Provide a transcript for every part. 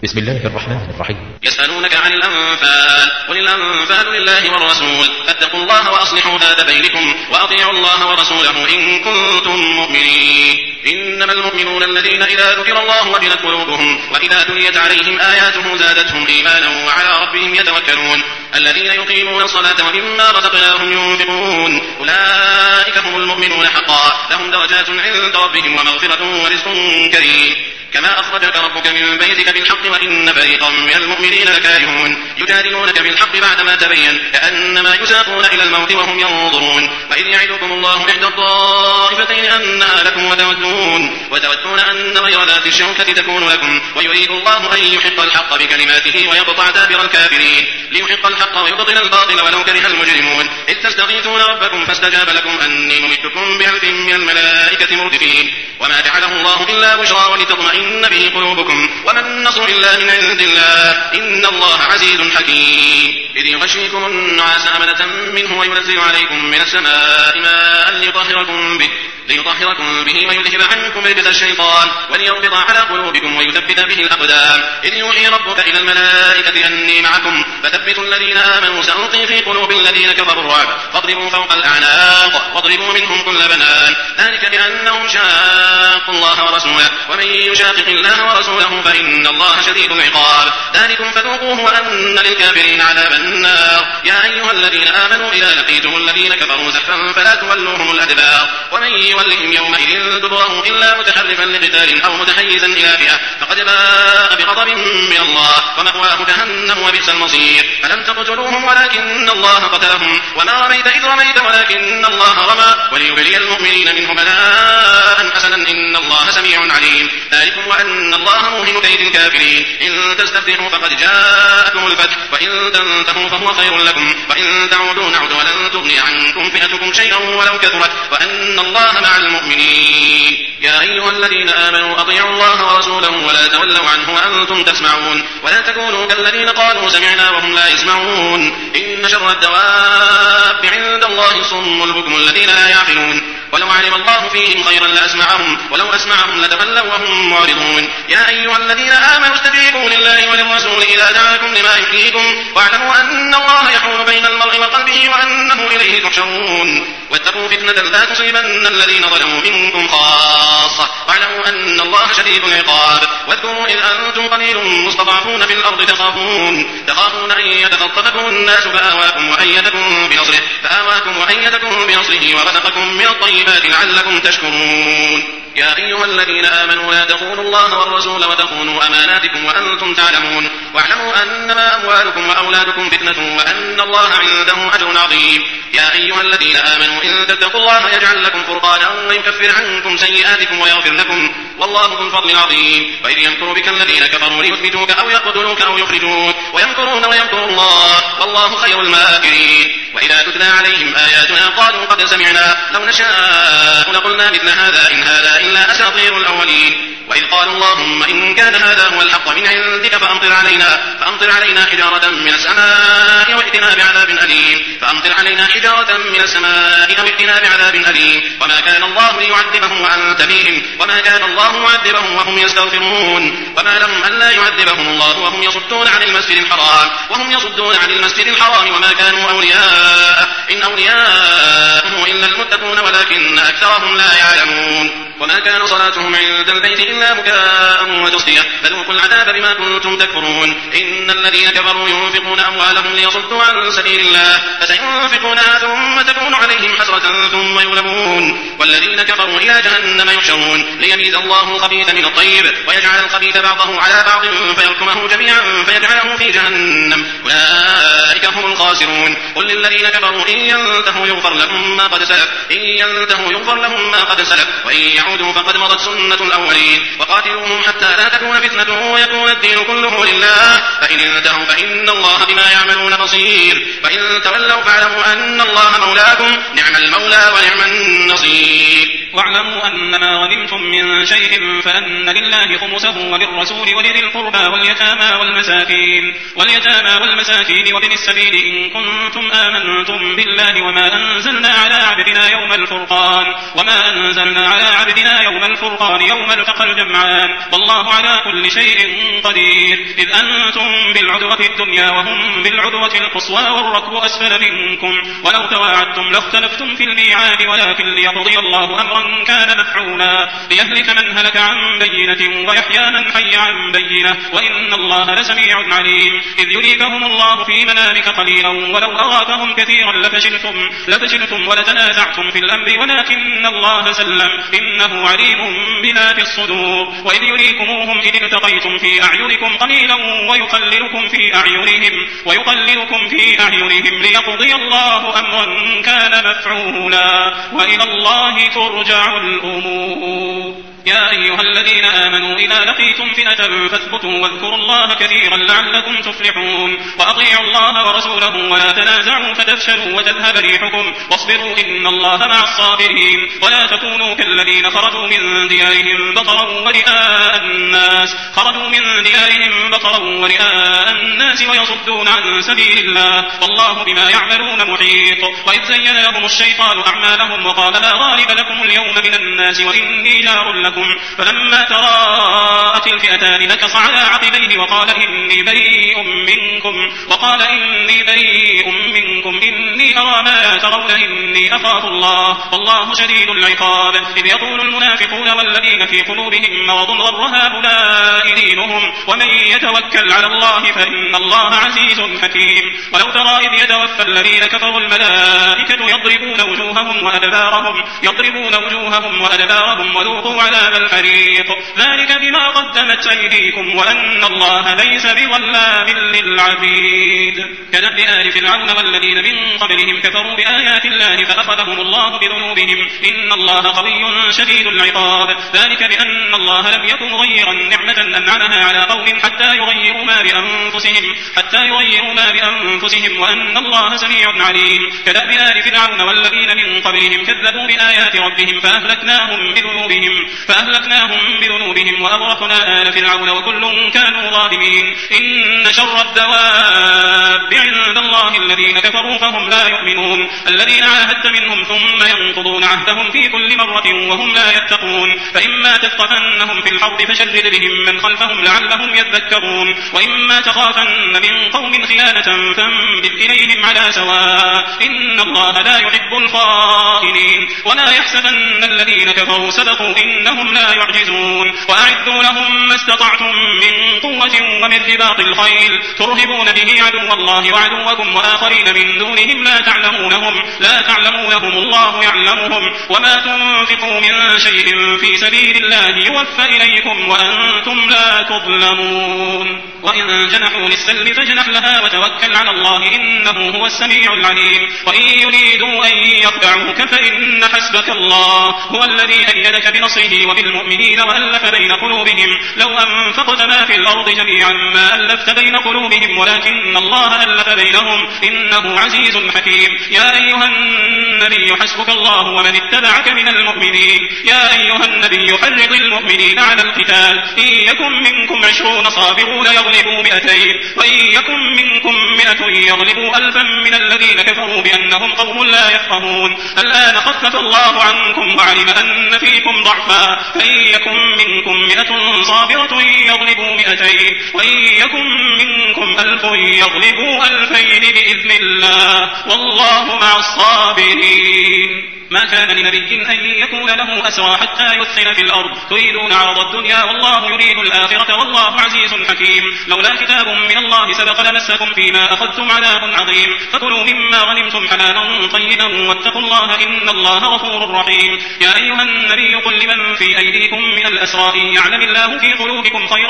بسم الله الرحمن الرحيم. يسألونك عن الأنفال قل الأنفال لله والرسول فاتقوا الله وأصلحوا ذات بينكم وأطيعوا الله ورسوله إن كنتم مؤمنين. إنما المؤمنون الذين إذا ذكر الله وجلت قلوبهم وإذا تليت عليهم آياته زادتهم إيمانا وعلى ربهم يتوكلون الذين يقيمون الصلاة ومما رزقناهم ينفقون أولئك هم المؤمنون حقا لهم درجات عند ربهم ومغفرة ورزق كريم. كما أخرجك ربك من بيتك بالحق وإن فريقا من المؤمنين لكارهون يجادلونك بالحق بعدما تبين كأنما يساقون إلى الموت وهم ينظرون وإذ يعدكم الله إحدى الطائفتين أنها لكم وتودون أن غير ذات الشوكة تكون لكم ويريد الله أن يحق الحق بكلماته ويقطع دابر الكافرين ليحق الحق ويبطل الباطل ولو كره المجرمون إذ تستغيثون ربكم فاستجاب لكم أني ممدكم ب1000 من الملائكة مردفين وما جعله الله إلا بشرى ولتطمئن به قلوبكم وما النصر إلا من عند الله إن الله عزيز حكيم. إذ يغشيكم النعاس أمنة منه وينزل عليكم من السماء ماء ليطهركم به ويذهب عنكم رجز الشيطان وليربط على قلوبكم ويثبت به الأقدام. إذ يوحي ربك إلى الملائكة أني معكم فثبتوا الذين آمنوا سألقي في قلوب الذين كفروا الرعب فاضربوا فوق الأعناق واضربوا منهم كل بنان ذلك بأنهم شاقوا الله ورسوله ومن يشاقق الله ورسوله فإن الله شديد العقاب ذلكم فذوقوه وأن للكافرين عذاب النار. يا أيها الذين آمنوا إذا لقيتم الذين كفروا زحفا فلا تولوهم الأدبار ومن يولهم يومئذ دبره إلا متحرفا لقتال أو متحيزا إلى فئة فقد باء بغضب من الله ومأواه جهنم وبئس المصير. فلم تقتلوهم ولكن الله قتلهم وما رميت إذ رميت ولكن الله رمى وليبلي المؤمنين منه بلاء حسنا إن الله سميع عليم. ذلكم وأن الله موهن كيد الكافرين إن تستفتحوا فقد جاءكم الفتح وإن تنتهوا فهو خير لكم وإن تعودوا نعد ولن تغني عنكم فئتكم شيئا ولو كثرت وأن الله مع المؤمنين. يا أيها الذين آمنوا أطيعوا الله ورسوله ولا تولوا عنه وأنتم تسمعون ولا تكونوا كالذين قالوا سمعنا وهم لا يسمعون. إن شر الدواب عند الله الصم البكم الذين لا يعقلون ولو علم الله فيهم خيرا لأسمعهم ولو أسمعهم لتولوا وهم معرضون. يا أيها الذين آمنوا استجيبوا لله وللرسول إذا دعاكم لما يحييكم واعلموا أن الله يحول بين المرء وقلبه وأنه إليه تحشرون. واتقوا فتنة لا تصيبن الذين ظلموا منكم خاصة واعلموا أن الله شديد العقاب. واذكروا إذ أنتم قليل مستضعفون في الأرض تخافون أن يتخطفكم الناس فآواكم وأيدكم بنصره ورزقكم من الطيبات لعلكم تشكرون. يا أيها الذين آمنوا لا تخونوا الله والرسول وتخونوا أماناتكم وأنتم تعلمون واعلموا أنما أموالكم وأولادكم فتنة وأن الله عنده أجر عظيم. يا أيها الذين آمنوا إن تتقوا الله يجعل لكم فرقانا ويكفر عنكم سيئاتكم ويغفر لكم والله ذو الفضل العظيم. وإذ يمكر بك الذين كفروا ليثبتوك أو يقتلوك أو يخرجوك ويمكرون ويمكر الله والله خير الماكرين. وإذا تتلى عليهم آياتنا قالوا قد سمعنا لو نشاء لقلنا مثل هذا إن هذا إلا أساطير الأولين. وإذ قالوا اللهم إن كان هذا هو الحق من عندك فأمطر علينا حجارة من السماء أو ائتنا بعذاب أليم. وما كان الله ليعذبهم وأنت فيهم وما كان الله معذبهم وهم يستغفرون. وما لهم ألا يعذبهم الله وهم يصدون عن المسجد الحرام وما كانوا أولياء إن أولياءه إلا المتقون ولكن أكثرهم لا يعلمون. وما كان صلاتهم عند البيت إلا مكاء وتصدية فذوقوا العذاب بما كنتم تكفرون. إن الذين كفروا ينفقون أموالهم ليصدوا عن سبيل الله فسينفقونها ثم تكون عليهم حسرة ثم يغلبون والذين كفروا إلى جهنم يحشرون ليميز الله الخبيث من الطيب ويجعل الخبيث بعضه على بعض فيركمه جميعا فيجعله في جهنم أولئك هم الخاسرون. قل للذين كفروا إن ينتهوا يغفر لهم ما قد سلف وإن يعودوا فقد مضت سنة الأولين. وقاتلوهم حتى لا تكون فتنة ويكون الدين كله لله فإن انتهوا فإن الله بما يعملون بصير. فإن تولوا فاعلموا أن الله مولاكم نعم المولى ونعم النصير. واعلموا أنما غنمتم من شيء فأن لله خمسه وللرسول ولذي القربى واليتامى والمساكين وابن السبيل إن كنتم آمنتم بالله وما أنزلنا على عبدنا يوم الفرقان يوم التقى الجمعان والله على كل شيء قدير. إذ أنتم بالعدوة الدنيا وهم بالعدوة القصوى والركب أسفل منكم ولو تواعدتم لاختلفتم في الميعاد ولكن ليقضي الله أمرا كان مفعولا ليهلك من هلك عن بينة ويحيى من حي عن بينة وإن الله لسميع عليم. إذ يريكهم الله في منامك قليلا ولو أراكهم كثيرا لفشلتم ولتنازعتم في الأمر ولكن الله سلم إنه عليم بذات الصدور. وإذ يريكموهم إذ التقيتم في أعينكم قليلا ويقللكم في أعينهم ليقضي الله أمرا كان مفعولا وإلى الله ترجع الأمور. يا أيها الذين آمنوا إذا لقيتم فئة فاثبتوا واذكروا الله كثيرا لعلكم تفلحون. وأطيعوا الله ورسوله ولا تنازعوا فتفشلوا وتذهب ريحكم واصبروا إن الله مع الصابرين. ولا تكونوا كالذين خرجوا من ديارهم بطرا ورئاء الناس ويصدون عن سبيل الله والله بما يعملون محيط. وإذ زين لهم الشيطان أعمالهم وقال لا غالب لكم اليوم من الناس وإني جار لكم فلما تراءت الفئتان نكص على عقبيه وقال إني بريء منكم إني أرى ما لا ترون إني أخاف الله والله شديد العقاب. إذ يقول المنافقون والذين في قلوبهم مرض غر هؤلاء دينهم ومن يتوكل على الله فإن الله عزيز حكيم. ولو ترى إذ يتوفى الذين كفروا الملائكة يضربون وجوههم وأدبارهم وذوقوا عذاب الحريق ذلك بما قدمت أيديكم وأن الله ليس بظلام للعبيد. كدأب آل فرعون والذين من قبلهم كفروا بآيات الله فأخذهم الله بذنوبهم إن الله قوي شديد العقاب. ذلك بأن الله لم يكن مغيرا نعمة أنعمها على قوم حتى يغيروا ما بأنفسهم وأن الله سميع عليم. كدأب آل فرعون والذين من قبلهم كذبوا بآيات ربهم فأهلكناهم بذنوبهم وأغرقنا آل فرعون وكل كانوا ظالمين. إن شر الدواب عند الله الذين كفروا فهم لا يؤمنون الذين عاهدت منهم ثم ينقضون عهدهم في كل مرة وهم لا يتقون. فإما تثقفنهم في الحرب فشرد بهم من خلفهم لعلهم يذكرون وإما تخافن من قوم خيانة فانبذ إليهم على سواء إن الله لا يحب الخائنين. ولا يحسبن الذين كفروا سبقوا إنهم لا يعجزون. وأعدوا لهم ما استطعتم من قوة ومن رباط الخيل ترهبون به عدو الله وعدوكم وآخرين من دونهم لا تعلمونهم الله يعلمهم. وما تنفقوا من شيء في سبيل الله يوفى إليكم وأنتم لا تظلمون. وإن جنحوا للسلم فاجنح لها وتوكل على الله إنه هو السميع العليم. وإن يريدوا أن يخدعوك فإن حسبك الله هو الذي أيدك بنصره وبالمؤمنين وألف بين قلوبهم. لو أنفقت ما في الأرض جميعا ما ألفت بين قلوبهم ولكن الله ألف بينهم إنه عزيز حكيم. يا أيها النبي حسبك الله ومن اتبعك من المؤمنين. يا أيها النبي حرض المؤمنين على القتال إن يكن منكم 20 صابرون يغلبوا 200 وإن يكن منكم 100 يغلبوا 1000 من الذين كفروا بأنهم قوم لا يفقهون. الآن خفف الله عنكم وعلم أن فيكم ضعفا فإن يكن منكم 100 صابرة يغلبوا 200 وإن يكن منكم 1000 يغلبوا 2000 بإذن الله والله مع الصابرين. ما كان لنبي أن يكون له أسرى حتى يثخن في الأرض تريدون عرض الدنيا والله يريد الآخرة والله عزيز حكيم. لولا كتاب من الله سبق لمسكم فيما أخذتم عذاب عظيم. فكلوا مما غنمتم حلالا طيبا واتقوا الله إن الله غفور رحيم. يا أيها النبي قل لمن في أيديكم من الأسرى يعلم الله في قلوبكم خيرا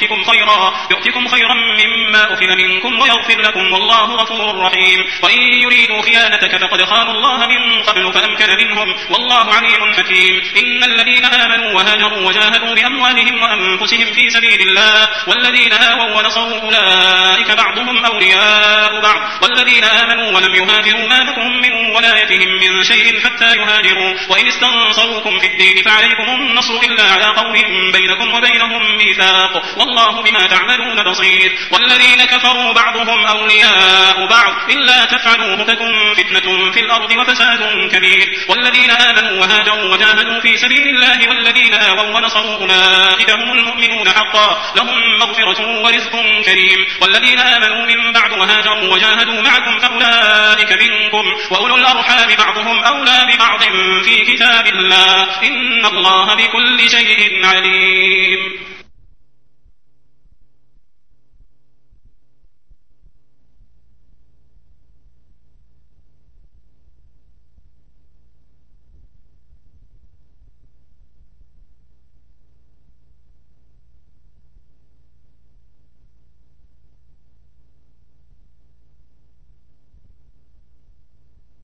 يؤتكم خيرا مما أخذ منكم ويغفر لكم والله غفور رحيم. وإن يريدوا خيانتك فقد خانوا الله من قبل أولئك لمنهم والله عليم حكيم. إن الذين آمنوا وهاجروا وجاهدوا بأموالهم وأنفسهم في سبيل الله والذين آووا ونصروا أولئك بعضهم أولياء بعض والذين آمنوا ولم يهاجروا ما لكم من ولايتهم من شيء حتى يهاجروا وإن استنصروكم في الدين فعليكم النصر إلا على قوم بينكم وبينهم ميثاق والله بما تعملون بصير. والذين كفروا بعضهم أولياء بعض إلا تفعلوه تكن فتنة في الأرض وفساد كبير. والذين آمنوا وهاجروا وجاهدوا في سبيل الله والذين آووا ونصروا أولئك هم المؤمنون حقا لهم مغفرة ورزق كريم. والذين آمنوا من بعد وهاجروا وجاهدوا معكم فأولئك منكم وأولو الأرحام بعضهم أولى ببعض في كتاب الله إن الله بكل شيء عليم.